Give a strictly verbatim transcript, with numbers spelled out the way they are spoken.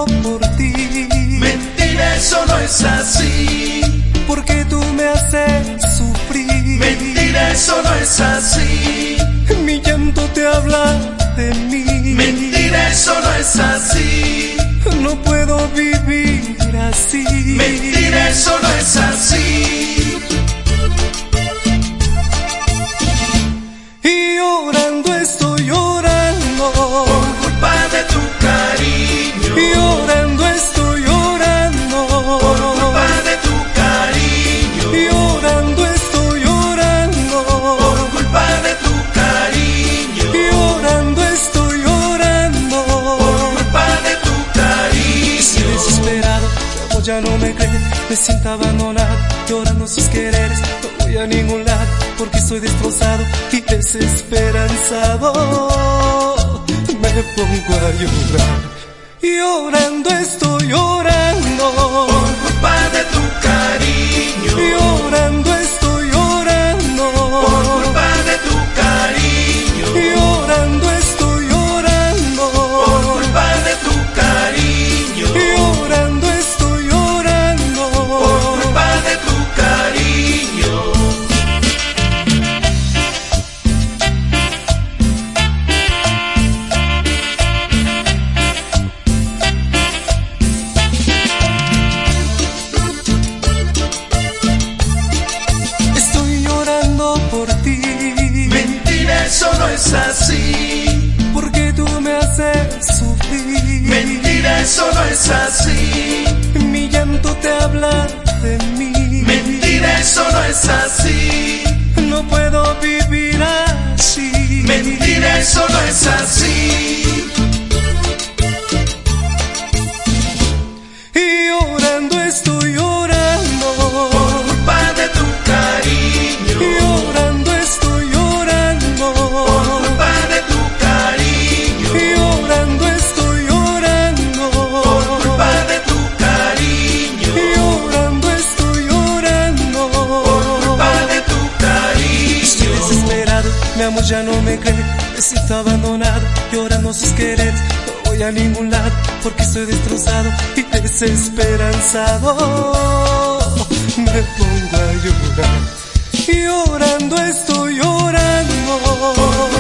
por ti. Mentira, eso no es así. Porque tú me haces sufrir. Mentira, eso no es así. Mi llanto te habla de mí. Mentira, eso no es así. No puedo vivir así. Mentira, eso no es así. Y llorando estoy llorando por culpa de tu cariño. Y llorando estoy llorando por culpa de tu cariño. Y llorando estoy llorando por culpa de tu cariño. Y llorando estoy llorando por culpa de tu cariño. Estoy desesperado, mi amor ya no me cree. Me siento abandonado, llorando sus quereres. No voy a ningún lado porque estoy destrozado y desesperanzado. Me pongo a llorar. Llorando estoy llorando por culpa de tu cariño. Llorando estoy llorando por culpa de tu cariño. Llorando estoy llorando por culpa de tu cariño. Llorando estoy llorando por culpa de tu cariño. Estoy llorando por ti. Mentira, eso no es así. Porque tú me haces sufrir. Mentira, eso no es así. Mi llanto te habla de mí. Mentira, eso no es así. No puedo vivir así. Mentira, eso no es así. Y llorando estoy llorando por culpa de tu cariño. Llorando estoy llorando por culpa de tu cariño. Llorando estoy llorando por culpa de tu cariño. Llorando estoy llorando por culpa de tu cariño. Estoy desesperado, mi amor ya no me cree. Me siento abandonado, llorando sus quereres. No voy a ningún lado porque estoy destrozado y desesperanzado. Me pongo a llorar. Llorando estoy llorando